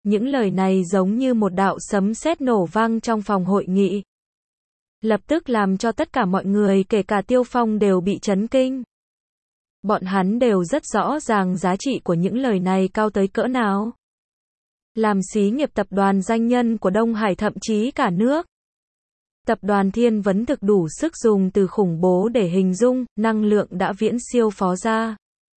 Những lời này giống như một đạo sấm sét nổ vang trong phòng hội nghị. Lập tức làm cho tất cả mọi người kể cả Tiêu Phong đều bị chấn kinh. Bọn hắn đều rất rõ ràng giá trị của những lời này cao tới cỡ nào. Làm xí nghiệp tập đoàn danh nhân của Đông Hải thậm chí cả nước. Tập đoàn Thiên Vấn thực đủ sức dùng từ khủng bố để hình dung, năng lượng đã viễn siêu Phó gia,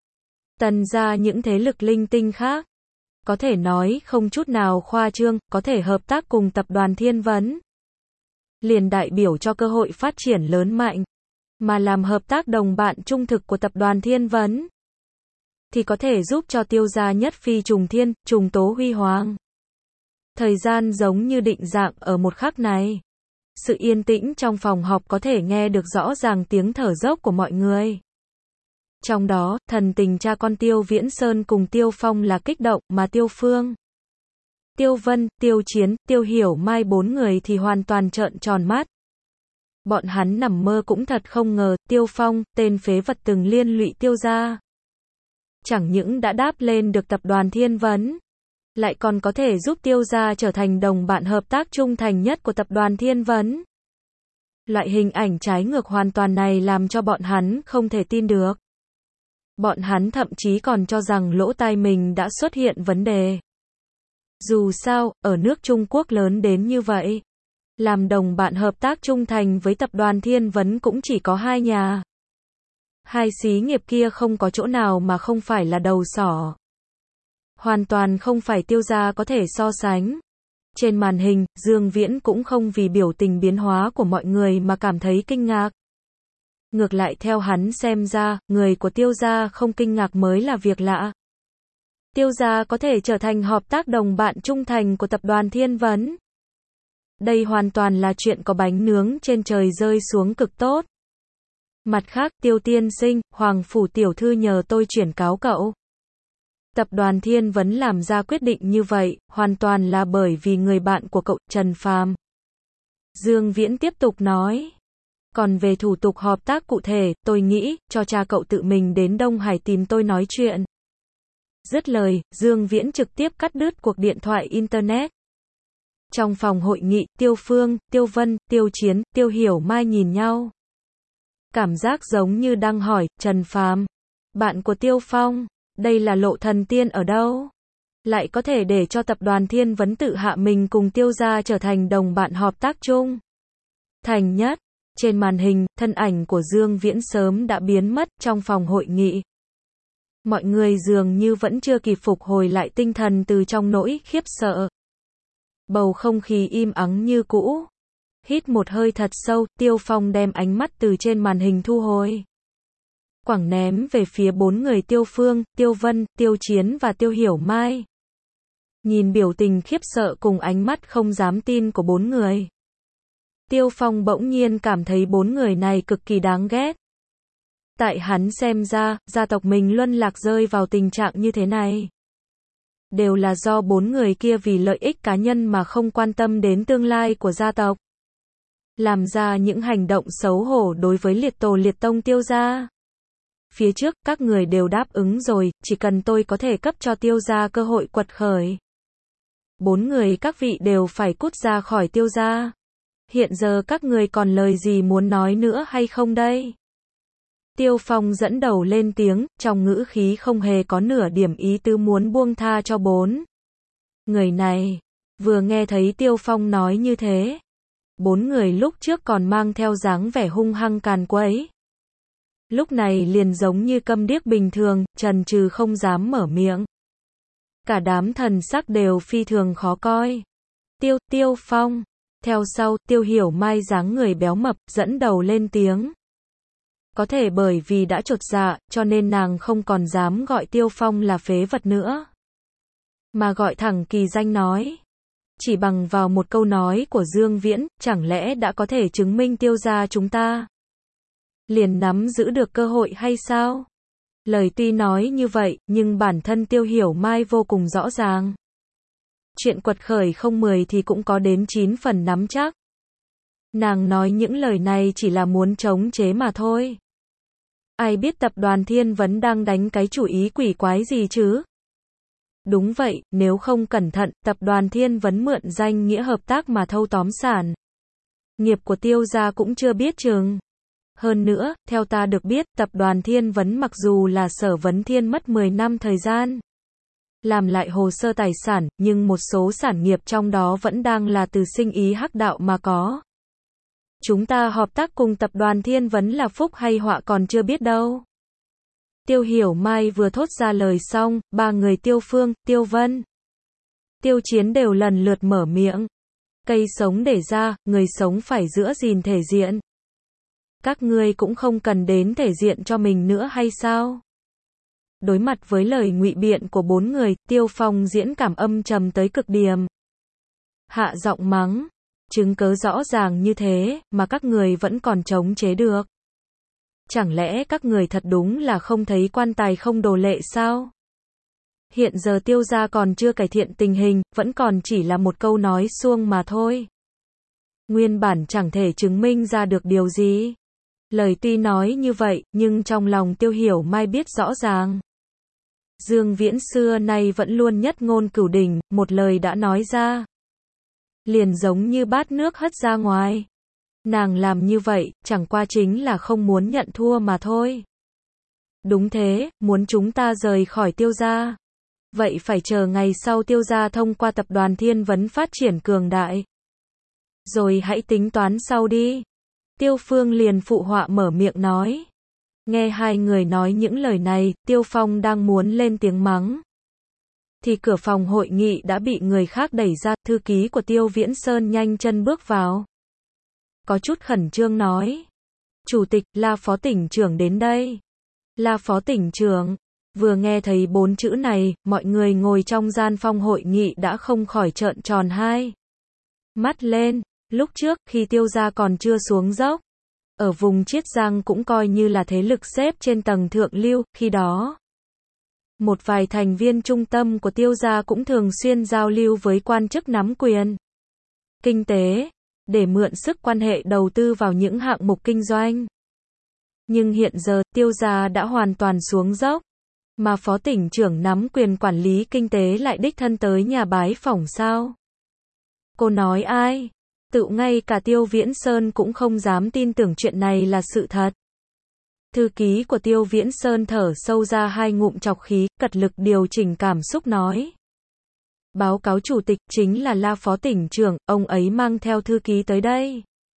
Tần gia những thế lực linh tinh khác. Có thể nói không chút nào khoa trương, có thể hợp tác cùng tập đoàn Thiên Vấn. Liền đại biểu cho cơ hội phát triển lớn mạnh. Mà làm hợp tác đồng bạn trung thực của tập đoàn Thiên Vấn, thì có thể giúp cho Tiêu gia nhất phi trùng thiên, trùng tố huy hoàng. Thời gian giống như định dạng ở một khắc này. Sự yên tĩnh trong phòng họp có thể nghe được rõ ràng tiếng thở dốc của mọi người. Trong đó, thần tình cha con Tiêu Viễn Sơn cùng Tiêu Phong là kích động, mà Tiêu Phương, Tiêu Vân, Tiêu Chiến, Tiêu Hiểu Mai bốn người thì hoàn toàn trợn tròn mắt. Bọn hắn nằm mơ cũng thật không ngờ, Tiêu Phong, tên phế vật từng liên lụy Tiêu gia, chẳng những đã đáp lên được tập đoàn Thiên Vấn, lại còn có thể giúp Tiêu gia trở thành đồng bạn hợp tác trung thành nhất của tập đoàn Thiên Vấn. Loại hình ảnh trái ngược hoàn toàn này làm cho bọn hắn không thể tin được. Bọn hắn thậm chí còn cho rằng lỗ tai mình đã xuất hiện vấn đề. Dù sao, ở nước Trung Quốc lớn đến như vậy, làm đồng bạn hợp tác trung thành với tập đoàn Thiên Vấn cũng chỉ có hai nhà. Hai xí nghiệp kia không có chỗ nào mà không phải là đầu sỏ. Hoàn toàn không phải Tiêu gia có thể so sánh. Trên màn hình, Dương Viễn cũng không vì biểu tình biến hóa của mọi người mà cảm thấy kinh ngạc. Ngược lại theo hắn xem ra, người của Tiêu gia không kinh ngạc mới là việc lạ. Tiêu gia có thể trở thành hợp tác đồng bạn trung thành của tập đoàn Thiên Vấn. Đây hoàn toàn là chuyện có bánh nướng trên trời rơi xuống cực tốt. Mặt khác, Tiêu tiên sinh, Hoàng phủ tiểu thư nhờ tôi chuyển cáo cậu. Tập đoàn Thiên Vấn làm ra quyết định như vậy, hoàn toàn là bởi vì người bạn của cậu, Trần Phàm. Dương Viễn tiếp tục nói. Còn về thủ tục hợp tác cụ thể, tôi nghĩ, cho cha cậu tự mình đến Đông Hải tìm tôi nói chuyện. Dứt lời, Dương Viễn trực tiếp cắt đứt cuộc điện thoại Internet. Trong phòng hội nghị, Tiêu Phương, Tiêu Vân, Tiêu Chiến, Tiêu Hiểu Mai nhìn nhau. Cảm giác giống như đang hỏi, Trần Phàm, bạn của Tiêu Phong, đây là lộ thần tiên ở đâu? Lại có thể để cho tập đoàn Thiên Vấn tự hạ mình cùng Tiêu gia trở thành đồng bạn hợp tác chung. Thành nhất, trên màn hình, thân ảnh của Dương Viễn sớm đã biến mất trong phòng hội nghị. Mọi người dường như vẫn chưa kịp phục hồi lại tinh thần từ trong nỗi khiếp sợ. Bầu không khí im ắng như cũ. Hít một hơi thật sâu, Tiêu Phong đem ánh mắt từ trên màn hình thu hồi. Quẳng ném về phía bốn người Tiêu Phương, Tiêu Vân, Tiêu Chiến và Tiêu Hiểu Mai. Nhìn biểu tình khiếp sợ cùng ánh mắt không dám tin của bốn người. Tiêu Phong bỗng nhiên cảm thấy bốn người này cực kỳ đáng ghét. Tại hắn xem ra, gia tộc mình luân lạc rơi vào tình trạng như thế này. Đều là do bốn người kia vì lợi ích cá nhân mà không quan tâm đến tương lai của gia tộc. Làm ra những hành động xấu hổ đối với liệt tổ liệt tông Tiêu gia. Phía trước, các người đều đáp ứng rồi, chỉ cần tôi có thể cấp cho Tiêu gia cơ hội quật khởi. Bốn người các vị đều phải cút ra khỏi Tiêu gia. Hiện giờ các người còn lời gì muốn nói nữa hay không đây? Tiêu Phong dẫn đầu lên tiếng, trong ngữ khí không hề có nửa điểm ý tứ muốn buông tha cho bốn người này. Vừa nghe thấy Tiêu Phong nói như thế, bốn người lúc trước còn mang theo dáng vẻ hung hăng càn quấy. Lúc này liền giống như câm điếc bình thường, chần chừ không dám mở miệng. Cả đám thần sắc đều phi thường khó coi. Tiêu Phong. Theo sau, Tiêu Hiểu Mai dáng người béo mập, dẫn đầu lên tiếng. Có thể bởi vì đã chột dạ, cho nên nàng không còn dám gọi Tiêu Phong là phế vật nữa. Mà gọi thẳng kỳ danh nói. Chỉ bằng vào một câu nói của Dương Viễn, chẳng lẽ đã có thể chứng minh Tiêu gia chúng ta liền nắm giữ được cơ hội hay sao? Lời tuy nói như vậy, nhưng bản thân Tiêu Hiểu Mai vô cùng rõ ràng. Chuyện quật khởi không 10 thì cũng có đến 9 phần nắm chắc. Nàng nói những lời này chỉ là muốn chống chế mà thôi. Ai biết tập đoàn Thiên Vấn đang đánh cái chủ ý quỷ quái gì chứ? Đúng vậy, nếu không cẩn thận, tập đoàn Thiên Vấn mượn danh nghĩa hợp tác mà thâu tóm sản nghiệp của Tiêu gia cũng chưa biết chừng. Hơn nữa, theo ta được biết, tập đoàn Thiên Vấn mặc dù là Sở Vấn Thiên mất 10 năm thời gian làm lại hồ sơ tài sản, nhưng một số sản nghiệp trong đó vẫn đang là từ sinh ý hắc đạo mà có. Chúng ta hợp tác cùng tập đoàn Thiên Vấn là phúc hay họa còn chưa biết đâu. Tiêu Hiểu Mai vừa thốt ra lời xong, ba người Tiêu Phương, Tiêu Vân, Tiêu Chiến đều lần lượt mở miệng. Cây sống để ra, người sống phải giữ gìn thể diện. Các ngươi cũng không cần đến thể diện cho mình nữa hay sao? Đối mặt với lời ngụy biện của bốn người, Tiêu Phong diễn cảm âm trầm tới cực điểm. Hạ giọng mắng, chứng cớ rõ ràng như thế, mà các người vẫn còn chống chế được. Chẳng lẽ các người thật đúng là không thấy quan tài không đổ lệ sao? Hiện giờ Tiêu gia còn chưa cải thiện tình hình, vẫn còn chỉ là một câu nói suông mà thôi. Nguyên bản chẳng thể chứng minh ra được điều gì. Lời tuy nói như vậy, nhưng trong lòng Tiêu Hiểu Mai biết rõ ràng. Dương Viễn xưa nay vẫn luôn nhất ngôn cửu đỉnh, một lời đã nói ra, liền giống như bát nước hất ra ngoài. Nàng làm như vậy, chẳng qua chính là không muốn nhận thua mà thôi. Đúng thế, muốn chúng ta rời khỏi Tiêu gia. Vậy phải chờ ngày sau Tiêu gia thông qua tập đoàn Thiên Vấn phát triển cường đại. Rồi hãy tính toán sau đi. Tiêu Phương liền phụ họa mở miệng nói. Nghe hai người nói những lời này, Tiêu Phong đang muốn lên tiếng mắng. Thì cửa phòng hội nghị đã bị người khác đẩy ra, thư ký của Tiêu Viễn Sơn nhanh chân bước vào. Có chút khẩn trương nói. Chủ tịch, La Phó tỉnh trưởng đến đây. La Phó tỉnh trưởng. Vừa nghe thấy 4 chữ này, mọi người ngồi trong gian phòng hội nghị đã không khỏi trợn tròn hai mắt lên. Lúc trước, khi Tiêu gia còn chưa xuống dốc, ở vùng Chiết Giang cũng coi như là thế lực xếp trên tầng thượng lưu, khi đó. Một vài thành viên trung tâm của Tiêu gia cũng thường xuyên giao lưu với quan chức nắm quyền kinh tế, để mượn sức quan hệ đầu tư vào những hạng mục kinh doanh. Nhưng hiện giờ, Tiêu gia đã hoàn toàn xuống dốc, mà phó tỉnh trưởng nắm quyền quản lý kinh tế lại đích thân tới nhà bái phỏng sao? Cô nói ai? Tự ngay cả Tiêu Viễn Sơn cũng không dám tin tưởng chuyện này là sự thật. Thư ký của Tiêu Viễn Sơn thở sâu ra 2 ngụm trọc khí, cật lực điều chỉnh cảm xúc nói. Báo cáo chủ tịch, chính là La Phó tỉnh trưởng, ông ấy mang theo thư ký tới đây.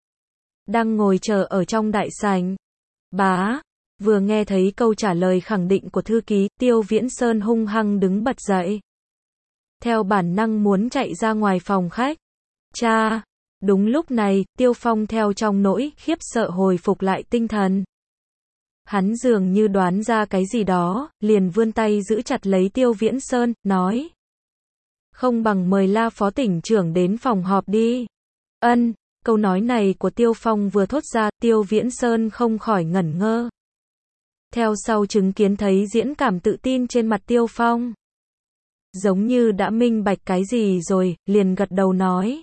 Đang ngồi chờ ở trong đại sảnh. Bá, vừa nghe thấy câu trả lời khẳng định của thư ký, Tiêu Viễn Sơn hung hăng đứng bật dậy. Theo bản năng muốn chạy ra ngoài phòng khách. Cha! Đúng lúc này, Tiêu Phong theo trong nỗi khiếp sợ hồi phục lại tinh thần. Hắn dường như đoán ra cái gì đó, liền vươn tay giữ chặt lấy Tiêu Viễn Sơn, nói. Không bằng mời La Phó tỉnh trưởng đến phòng họp đi. Ân, câu nói này của Tiêu Phong vừa thốt ra, Tiêu Viễn Sơn không khỏi ngẩn ngơ. Theo sau chứng kiến thấy diễn cảm tự tin trên mặt Tiêu Phong. Giống như đã minh bạch cái gì rồi, liền gật đầu nói.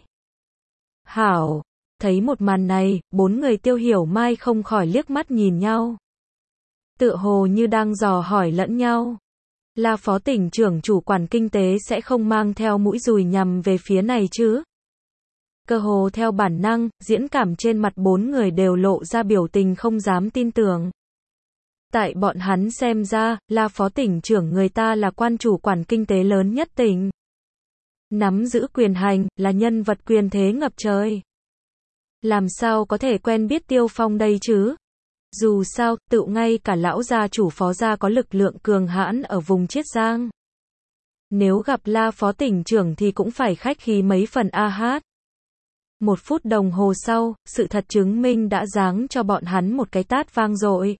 Hảo, thấy một màn này, 4 người Tiêu Hiểu Mai không khỏi liếc mắt nhìn nhau. Tựa hồ như đang dò hỏi lẫn nhau. La Phó tỉnh trưởng chủ quản kinh tế sẽ không mang theo mũi dùi nhằm về phía này chứ? Cơ hồ theo bản năng, diễn cảm trên mặt 4 người đều lộ ra biểu tình không dám tin tưởng. Tại bọn hắn xem ra, La Phó tỉnh trưởng người ta là quan chủ quản kinh tế lớn nhất tỉnh. Nắm giữ quyền hành, là nhân vật quyền thế ngập trời. Làm sao có thể quen biết Tiêu Phong đây chứ? Dù sao, tự ngay cả lão gia chủ phó gia có lực lượng cường hãn ở vùng Chiết Giang. Nếu gặp La Phó tỉnh trưởng thì cũng phải khách khí mấy phần a hát. 1 phút đồng hồ sau, sự thật chứng minh đã giáng cho bọn hắn một cái tát vang dội.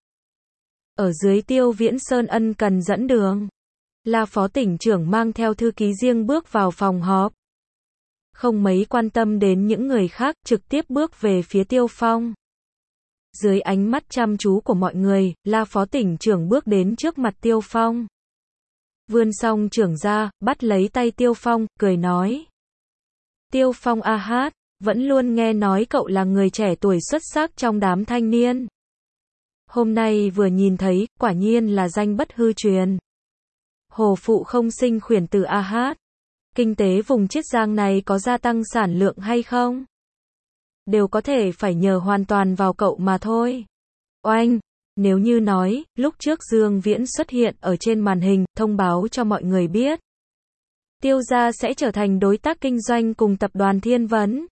Ở dưới Tiêu Viễn Sơn ân cần dẫn đường, La Phó tỉnh trưởng mang theo thư ký riêng bước vào phòng họp. Không mấy quan tâm đến những người khác, trực tiếp bước về phía Tiêu Phong. Dưới ánh mắt chăm chú của mọi người, La Phó tỉnh trưởng bước đến trước mặt Tiêu Phong. Vươn song trưởng ra, bắt lấy tay Tiêu Phong, cười nói. Tiêu Phong a hát, vẫn luôn nghe nói cậu là người trẻ tuổi xuất sắc trong đám thanh niên. Hôm nay vừa nhìn thấy, quả nhiên là danh bất hư truyền. Hồ phụ không sinh khuyển tử a hát. Kinh tế vùng Chiết Giang này có gia tăng sản lượng hay không? Đều có thể phải nhờ hoàn toàn vào cậu mà thôi. Oanh! Nếu như nói, lúc trước Dương Viễn xuất hiện ở trên màn hình, thông báo cho mọi người biết. Tiêu gia sẽ trở thành đối tác kinh doanh cùng tập đoàn Thiên Vấn.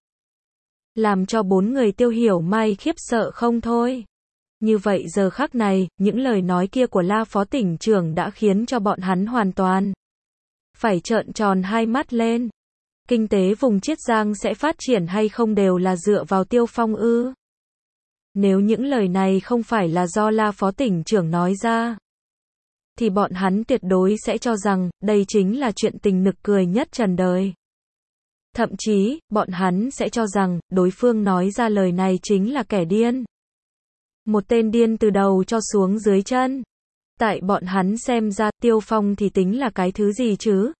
Làm cho 4 người Tiêu Hiểu Mai khiếp sợ không thôi. Như vậy giờ khắc này, những lời nói kia của La Phó tỉnh trưởng đã khiến cho bọn hắn hoàn toàn phải trợn tròn hai mắt lên. Kinh tế vùng Chiết Giang sẽ phát triển hay không đều là dựa vào Tiêu Phong ư? Nếu những lời này không phải là do La Phó tỉnh trưởng nói ra, thì bọn hắn tuyệt đối sẽ cho rằng, đây chính là chuyện tình nực cười nhất trần đời. Thậm chí, bọn hắn sẽ cho rằng, đối phương nói ra lời này chính là kẻ điên. Một tên điên từ đầu cho xuống dưới chân. Tại bọn hắn xem ra, Tiêu Phong thì tính là cái thứ gì chứ?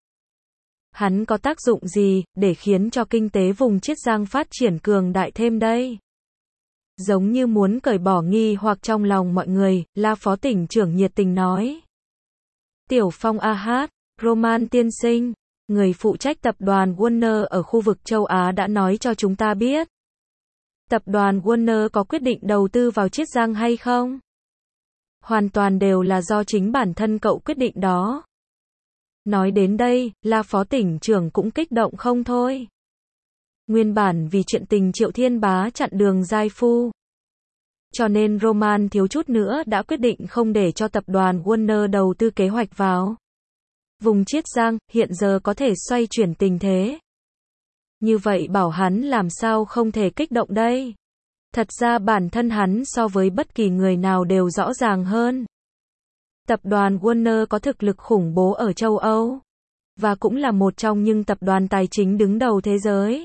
Hắn có tác dụng gì, để khiến cho kinh tế vùng Chiết Giang phát triển cường đại thêm đây? Giống như muốn cởi bỏ nghi hoặc trong lòng mọi người, La Phó tỉnh trưởng nhiệt tình nói. Tiểu Phong a hát, Roman tiên sinh, người phụ trách tập đoàn Warner ở khu vực châu Á đã nói cho chúng ta biết. Tập đoàn Warner có quyết định đầu tư vào Chiết Giang hay không? Hoàn toàn đều là do chính bản thân cậu quyết định đó. Nói đến đây, La Phó tỉnh trưởng cũng kích động không thôi. Nguyên bản vì chuyện tình Triệu Thiên Bá chặn đường giai phu, cho nên Roman thiếu chút nữa đã quyết định không để cho tập đoàn Warner đầu tư kế hoạch vào vùng Chiết Giang, hiện giờ có thể xoay chuyển tình thế. Như vậy bảo hắn làm sao không thể kích động đây? Thật ra bản thân hắn so với bất kỳ người nào đều rõ ràng hơn. Tập đoàn Warner có thực lực khủng bố ở châu Âu, và cũng là một trong những tập đoàn tài chính đứng đầu thế giới.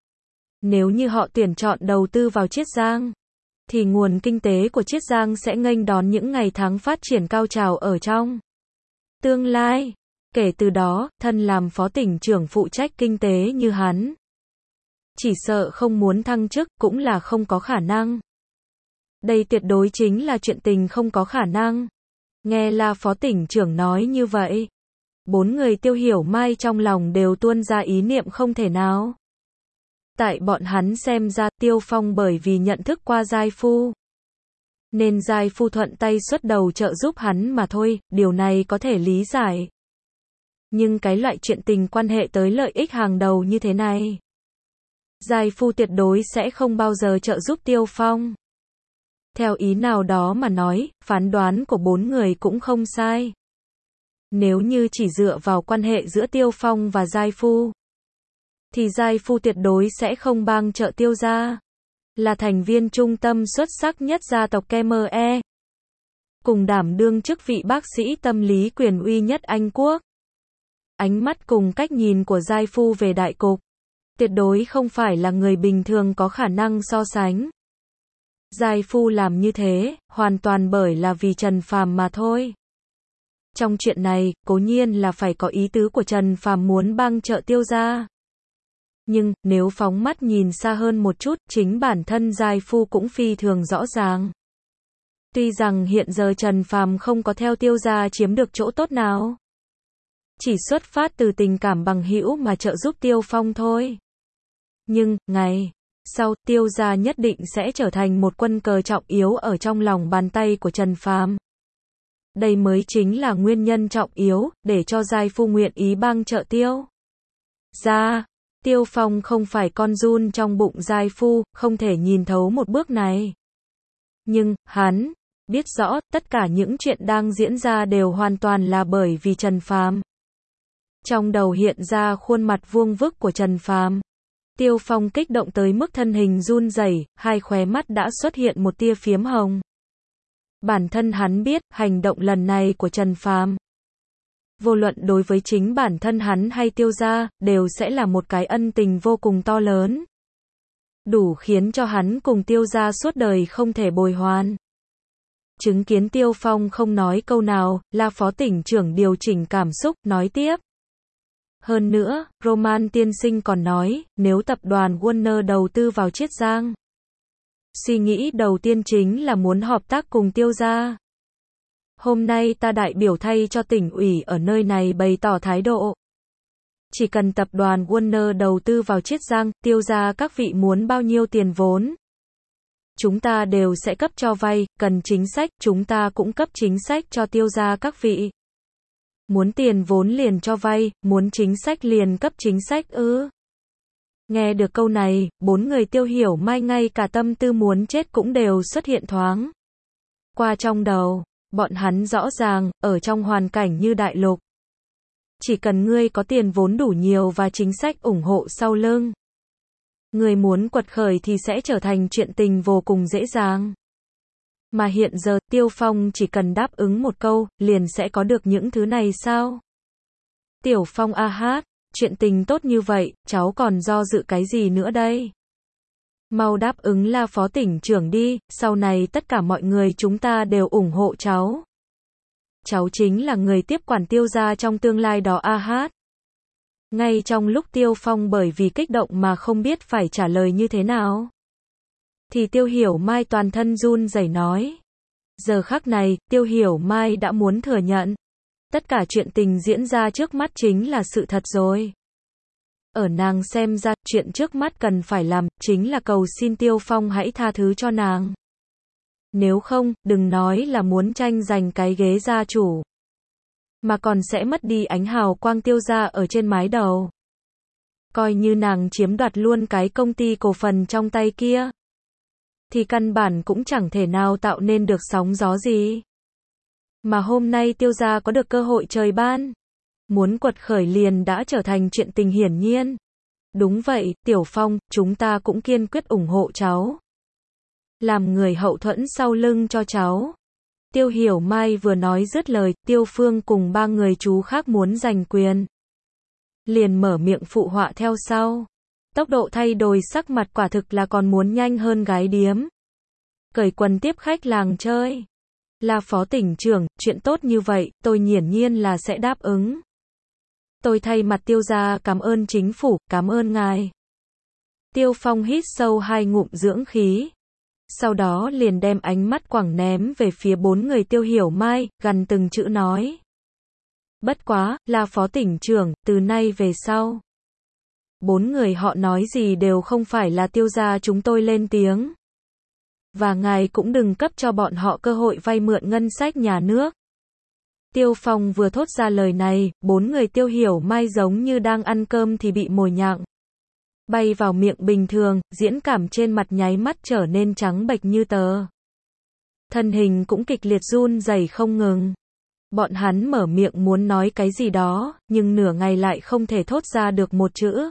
Nếu như họ tuyển chọn đầu tư vào Chiết Giang, thì nguồn kinh tế của Chiết Giang sẽ nghênh đón những ngày tháng phát triển cao trào ở trong tương lai. Kể từ đó, thân làm phó tỉnh trưởng phụ trách kinh tế như hắn, chỉ sợ không muốn thăng chức cũng là không có khả năng. Đây tuyệt đối chính là chuyện tình không có khả năng. Nghe La Phó tỉnh trưởng nói như vậy, 4 người Tiêu Hiểu Mai trong lòng đều tuôn ra ý niệm không thể nào. Tại bọn hắn xem ra, Tiêu Phong bởi vì nhận thức qua giai phu, nên giai phu thuận tay xuất đầu trợ giúp hắn mà thôi, điều này có thể lý giải. Nhưng cái loại chuyện tình quan hệ tới lợi ích hàng đầu như thế này, giai phu tuyệt đối sẽ không bao giờ trợ giúp Tiêu Phong. Theo ý nào đó mà nói, phán đoán của 4 người cũng không sai. Nếu như chỉ dựa vào quan hệ giữa Tiêu Phong và giai phu, thì giai phu tuyệt đối sẽ không bang trợ Tiêu gia. Là thành viên trung tâm xuất sắc nhất gia tộc Khmer, cùng đảm đương chức vị bác sĩ tâm lý quyền uy nhất Anh Quốc. Ánh mắt cùng cách nhìn của giai phu về đại cục, tuyệt đối không phải là người bình thường có khả năng so sánh. Giai phu làm như thế, hoàn toàn bởi là vì Trần Phàm mà thôi. Trong chuyện này, cố nhiên là phải có ý tứ của Trần Phàm muốn bang trợ Tiêu gia. Nhưng, nếu phóng mắt nhìn xa hơn một chút, chính bản thân giai phu cũng phi thường rõ ràng. Tuy rằng hiện giờ Trần Phàm không có theo Tiêu gia chiếm được chỗ tốt nào, chỉ xuất phát từ tình cảm bằng hữu mà trợ giúp Tiêu Phong thôi. Nhưng, ngày sau, Tiêu gia nhất định sẽ trở thành một quân cờ trọng yếu ở trong lòng bàn tay của Trần Phàm. Đây mới chính là nguyên nhân trọng yếu, để cho giai phu nguyện ý bang trợ Tiêu gia. Tiêu Phong không phải con giun trong bụng giai phu, không thể nhìn thấu một bước này. Nhưng, hắn biết rõ, tất cả những chuyện đang diễn ra đều hoàn toàn là bởi vì Trần Phàm. Trong đầu hiện ra khuôn mặt vuông vức của Trần Phàm. Tiêu Phong kích động tới mức thân hình run rẩy, hai khóe mắt đã xuất hiện một tia phiếm hồng. Bản thân hắn biết, hành động lần này của Trần Phàm, vô luận đối với chính bản thân hắn hay Tiêu gia, đều sẽ là một cái ân tình vô cùng to lớn. Đủ khiến cho hắn cùng Tiêu gia suốt đời không thể bồi hoàn. Chứng kiến Tiêu Phong không nói câu nào, La Phó tỉnh trưởng điều chỉnh cảm xúc, nói tiếp. Hơn nữa, Roman tiên sinh còn nói, nếu tập đoàn Warner đầu tư vào Chiết Giang, suy nghĩ đầu tiên chính là muốn hợp tác cùng Tiêu gia. Hôm nay ta đại biểu thay cho tỉnh ủy ở nơi này bày tỏ thái độ. Chỉ cần tập đoàn Warner đầu tư vào Chiết Giang, Tiêu gia các vị muốn bao nhiêu tiền vốn, chúng ta đều sẽ cấp cho vay, cần chính sách, chúng ta cũng cấp chính sách cho Tiêu gia các vị. Muốn tiền vốn liền cho vay, muốn chính sách liền cấp chính sách ư? Nghe được câu này, bốn người Tiêu Hiểu Mai ngay cả tâm tư muốn chết cũng đều xuất hiện thoáng qua trong đầu. Bọn hắn rõ ràng, ở trong hoàn cảnh như đại lục, chỉ cần ngươi có tiền vốn đủ nhiều và chính sách ủng hộ sau lưng, người muốn quật khởi thì sẽ trở thành chuyện tình vô cùng dễ dàng. Mà hiện giờ, Tiêu Phong chỉ cần đáp ứng một câu, liền sẽ có được những thứ này sao? Tiểu Phong a hát, chuyện tình tốt như vậy, cháu còn do dự cái gì nữa đây? Mau đáp ứng là phó tỉnh trưởng đi, sau này tất cả mọi người chúng ta đều ủng hộ cháu. Cháu chính là người tiếp quản Tiêu gia trong tương lai đó a hát. Ngay trong lúc Tiêu Phong bởi vì kích động mà không biết phải trả lời như thế nào, thì Tiêu Hiểu Mai toàn thân run rẩy nói. Giờ khắc này, Tiêu Hiểu Mai đã muốn thừa nhận, tất cả chuyện tình diễn ra trước mắt chính là sự thật rồi. Ở nàng xem ra, chuyện trước mắt cần phải làm, chính là cầu xin Tiêu Phong hãy tha thứ cho nàng. Nếu không, đừng nói là muốn tranh giành cái ghế gia chủ, mà còn sẽ mất đi ánh hào quang Tiêu gia ở trên mái đầu. Coi như nàng chiếm đoạt luôn cái công ty cổ phần trong tay kia, thì căn bản cũng chẳng thể nào tạo nên được sóng gió gì. Mà hôm nay Tiêu gia có được cơ hội trời ban, muốn quật khởi liền đã trở thành chuyện tình hiển nhiên. Đúng vậy, Tiểu Phong, chúng ta cũng kiên quyết ủng hộ cháu, làm người hậu thuẫn sau lưng cho cháu. Tiêu Hiểu Mai vừa nói dứt lời, Tiêu Phương cùng ba người chú khác muốn giành quyền, liền mở miệng phụ họa theo sau. Tốc độ thay đổi sắc mặt quả thực là còn muốn nhanh hơn gái điếm cởi quần tiếp khách làng chơi. Là phó tỉnh trưởng, chuyện tốt như vậy, tôi hiển nhiên là sẽ đáp ứng. Tôi thay mặt Tiêu gia cảm ơn chính phủ, cảm ơn ngài. Tiêu Phong hít sâu 2 ngụm dưỡng khí, sau đó liền đem ánh mắt quẳng ném về phía bốn người Tiêu Hiểu Mai, gằn từng chữ nói. Bất quá, là phó tỉnh trưởng, từ nay về sau, bốn người họ nói gì đều không phải là Tiêu gia chúng tôi lên tiếng. Và ngài cũng đừng cấp cho bọn họ cơ hội vay mượn ngân sách nhà nước. Tiêu Phong vừa thốt ra lời này, bốn người Tiêu Hiểu Mai giống như đang ăn cơm thì bị mồi nhặng bay vào miệng bình thường, diễn cảm trên mặt nháy mắt trở nên trắng bệch như tờ. Thân hình cũng kịch liệt run rẩy không ngừng. Bọn hắn mở miệng muốn nói cái gì đó, nhưng nửa ngày lại không thể thốt ra được một chữ.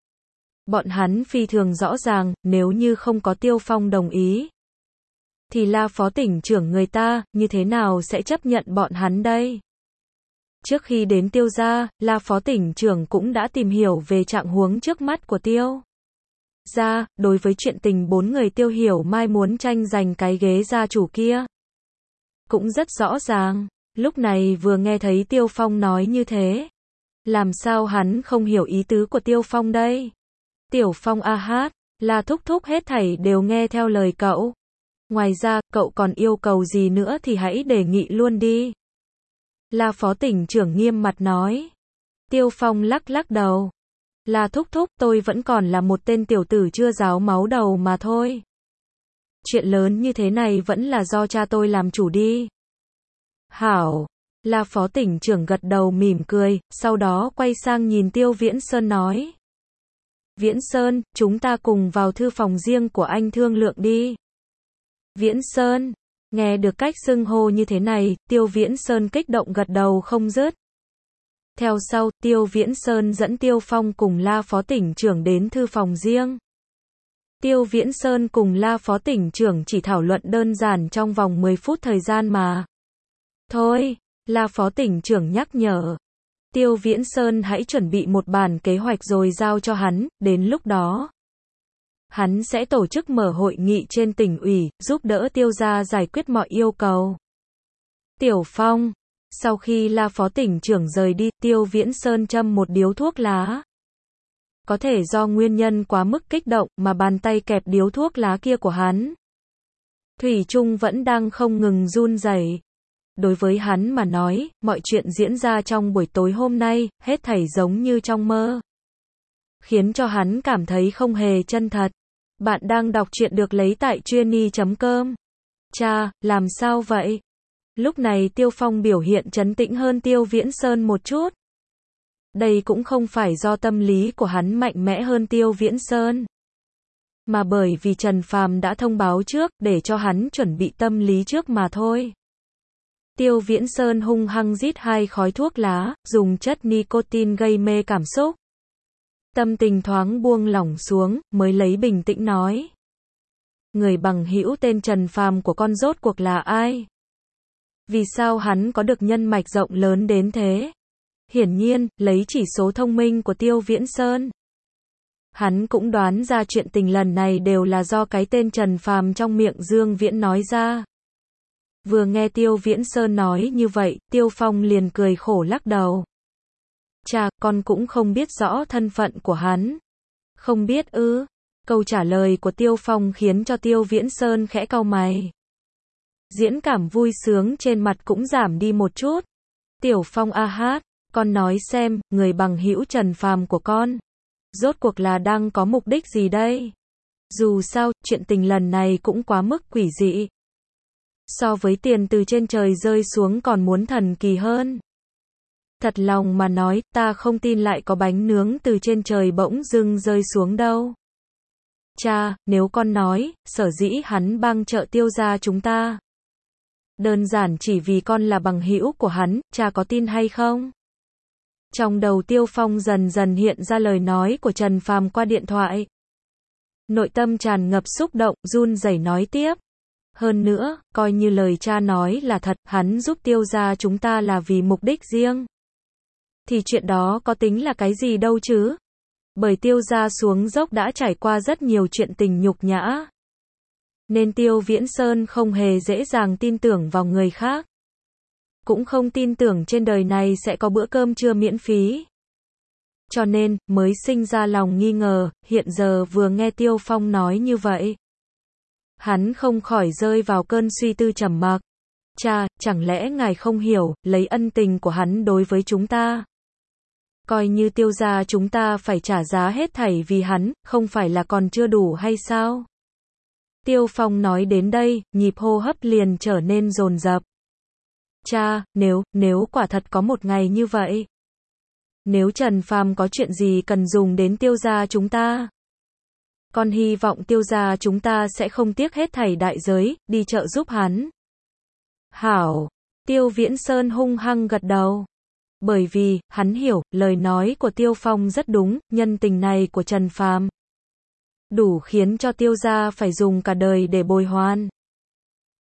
Bọn hắn phi thường rõ ràng, nếu như không có Tiêu Phong đồng ý, thì là phó tỉnh trưởng người ta, như thế nào sẽ chấp nhận bọn hắn đây? Trước khi đến Tiêu gia, là phó tỉnh trưởng cũng đã tìm hiểu về trạng huống trước mắt của Tiêu gia, đối với chuyện tình bốn người Tiêu Hiểu Mai muốn tranh giành cái ghế gia chủ kia, cũng rất rõ ràng. Lúc này vừa nghe thấy Tiêu Phong nói như thế, làm sao hắn không hiểu ý tứ của Tiêu Phong đây? Tiểu Phong a hát, là thúc thúc hết thảy đều nghe theo lời cậu. Ngoài ra, cậu còn yêu cầu gì nữa thì hãy đề nghị luôn đi. Là phó tỉnh trưởng nghiêm mặt nói. Tiêu Phong lắc lắc đầu. Là thúc thúc, tôi vẫn còn là một tên tiểu tử chưa ráo máu đầu mà thôi. Chuyện lớn như thế này vẫn là do cha tôi làm chủ đi. Hảo. Là phó tỉnh trưởng gật đầu mỉm cười, sau đó quay sang nhìn Tiêu Viễn Sơn nói. Viễn Sơn, chúng ta cùng vào thư phòng riêng của anh thương lượng đi. Viễn Sơn, nghe được cách xưng hô như thế này, Tiêu Viễn Sơn kích động gật đầu không dứt. Theo sau, Tiêu Viễn Sơn dẫn Tiêu Phong cùng La phó tỉnh trưởng đến thư phòng riêng. Tiêu Viễn Sơn cùng La phó tỉnh trưởng chỉ thảo luận đơn giản trong vòng 10 phút thời gian mà. Thôi, La phó tỉnh trưởng nhắc nhở. Tiêu Viễn Sơn hãy chuẩn bị một bản kế hoạch rồi giao cho hắn, đến lúc đó hắn sẽ tổ chức mở hội nghị trên tỉnh ủy, giúp đỡ Tiêu gia giải quyết mọi yêu cầu. Tiểu Phong, sau khi La phó tỉnh trưởng rời đi, Tiêu Viễn Sơn châm một điếu thuốc lá. Có thể do nguyên nhân quá mức kích động mà bàn tay kẹp điếu thuốc lá kia của hắn thủy chung vẫn đang không ngừng run rẩy. Đối với hắn mà nói, mọi chuyện diễn ra trong buổi tối hôm nay, hết thảy giống như trong mơ. Khiến cho hắn cảm thấy không hề chân thật. Bạn đang đọc truyện được lấy tại truyenee.com. Cha, làm sao vậy? Lúc này Tiêu Phong biểu hiện trấn tĩnh hơn Tiêu Viễn Sơn một chút. Đây cũng không phải do tâm lý của hắn mạnh mẽ hơn Tiêu Viễn Sơn, mà bởi vì Trần Phàm đã thông báo trước, để cho hắn chuẩn bị tâm lý trước mà thôi. Tiêu Viễn Sơn hung hăng rít 2 khói thuốc lá, dùng chất nicotine gây mê cảm xúc. Tâm tình thoáng buông lỏng xuống, mới lấy bình tĩnh nói. Người bằng hữu tên Trần Phàm của con rốt cuộc là ai? Vì sao hắn có được nhân mạch rộng lớn đến thế? Hiển nhiên, lấy chỉ số thông minh của Tiêu Viễn Sơn, hắn cũng đoán ra chuyện tình lần này đều là do cái tên Trần Phàm trong miệng Dương Viễn nói ra. Vừa nghe Tiêu Viễn Sơn nói như vậy, Tiêu Phong liền cười khổ lắc đầu. Cha, con cũng không biết rõ thân phận của hắn. Không biết ư? Câu trả lời của Tiêu Phong khiến cho Tiêu Viễn Sơn khẽ cau mày. Diễn cảm vui sướng trên mặt cũng giảm đi một chút. Tiểu Phong a hát, con nói xem, người bằng hữu Trần Phàm của con, rốt cuộc là đang có mục đích gì đây? Dù sao, chuyện tình lần này cũng quá mức quỷ dị. So với tiền từ trên trời rơi xuống còn muốn thần kỳ hơn. Thật lòng mà nói, ta không tin lại có bánh nướng từ trên trời bỗng dưng rơi xuống đâu. Cha, nếu con nói, sở dĩ hắn bang trợ Tiêu gia chúng ta, đơn giản chỉ vì con là bằng hữu của hắn, cha có tin hay không? Trong đầu Tiêu Phong dần dần hiện ra lời nói của Trần Phàm qua điện thoại. Nội tâm tràn ngập xúc động, run rẩy nói tiếp. Hơn nữa, coi như lời cha nói là thật, hắn giúp Tiêu gia chúng ta là vì mục đích riêng, thì chuyện đó có tính là cái gì đâu chứ? Bởi Tiêu gia xuống dốc đã trải qua rất nhiều chuyện tình nhục nhã, nên Tiêu Viễn Sơn không hề dễ dàng tin tưởng vào người khác. Cũng không tin tưởng trên đời này sẽ có bữa cơm trưa miễn phí. Cho nên, mới sinh ra lòng nghi ngờ, hiện giờ vừa nghe Tiêu Phong nói như vậy, hắn không khỏi rơi vào cơn suy tư trầm mặc. Cha, chẳng lẽ ngài không hiểu, lấy ân tình của hắn đối với chúng ta, coi như Tiêu gia chúng ta phải trả giá hết thảy vì hắn, không phải là còn chưa đủ hay sao? Tiêu Phong nói đến đây, nhịp hô hấp liền trở nên dồn dập. Cha, nếu quả thật có một ngày như vậy, nếu Trần Phàm có chuyện gì cần dùng đến Tiêu gia chúng ta, con hy vọng Tiêu gia chúng ta sẽ không tiếc hết thảy đại giới, đi trợ giúp hắn. Hảo, Tiêu Viễn Sơn hung hăng gật đầu. Bởi vì, hắn hiểu, lời nói của Tiêu Phong rất đúng, nhân tình này của Trần Phàm đủ khiến cho Tiêu gia phải dùng cả đời để bồi hoàn.